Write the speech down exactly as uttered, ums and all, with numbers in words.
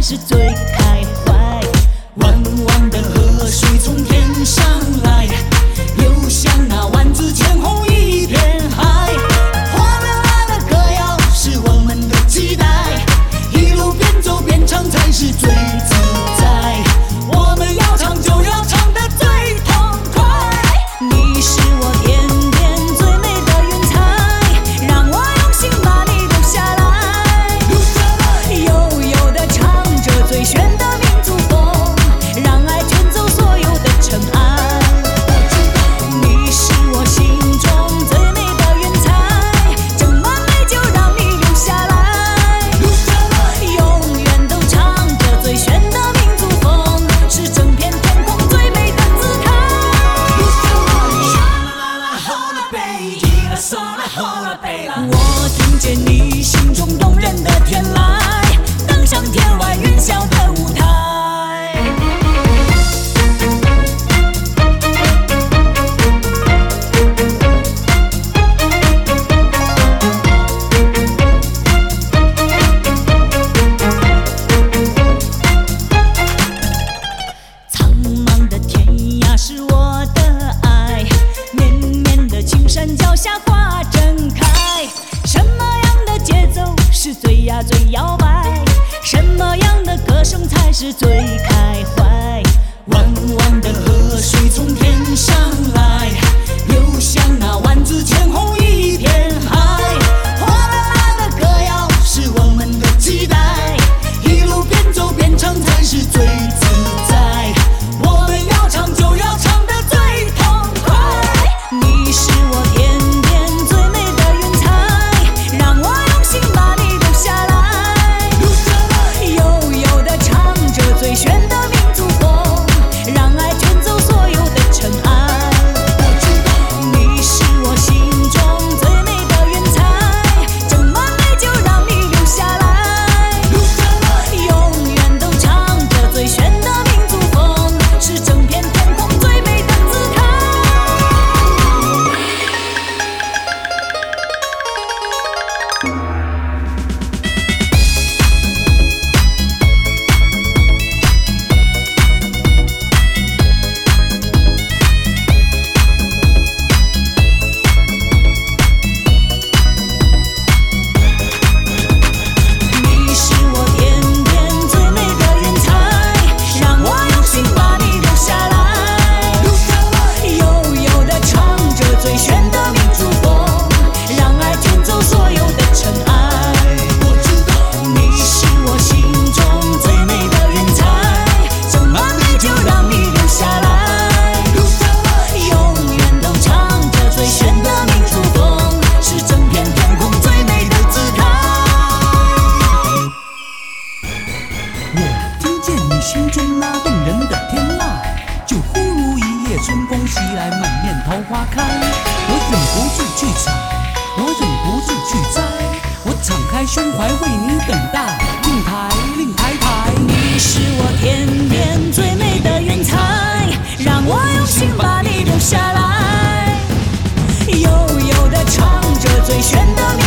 是最开怀。弯弯的河水从天上来，流向那万紫千红一片海。我们来了歌谣是我们的期待，一路边走边唱才是最自在。我们要唱就要唱得最痛快。你是我天边最美的云彩，让我用心把你留下来。悠悠地唱着最炫的民族风，让爱卷走所有的尘埃。你是我心中最美的云彩，整晚美就让你留下来。永远都唱着最炫的民族风，是整片天空最美的姿态。我听见你心中动人的天籁，登上天外云霄的舞台。苍茫的天涯是我的爱，绵绵的青山脚下花正开。什么样的节奏是最呀最摇摆？什么样的歌声才是最开怀？弯弯的河水从天上来，流向那万紫千红一片海。我们来了歌谣是我们的期待，一路边走边唱才是最自在。我们要唱就要唱得最痛快。你是我天边最美的云彩，让我用心把你留下来。悠悠地唱着最炫的民族风，让爱卷走所有的尘埃。你是我心中最美的云彩，整晚美就让你留下来。永远都唱着最炫的民族风，是整片天空最美的姿态。你是我天边最美的云彩，让我用心把你留下来。悠悠地唱着最炫的民族风，让爱卷走所有的尘埃。你是我心中最美的云彩，整晚美就让你留下来。永远都唱着最炫的民族风，是整片天空最美的姿态。 我听见你心中那动人的天籁，就忽如一夜春风袭来，满面桃花开。我忍不住去采，我忍不住去摘，我敞开胸怀为你等待，令台令台台。 你是我天边最美的云彩，让我用心把你留下来。悠悠地唱着最炫的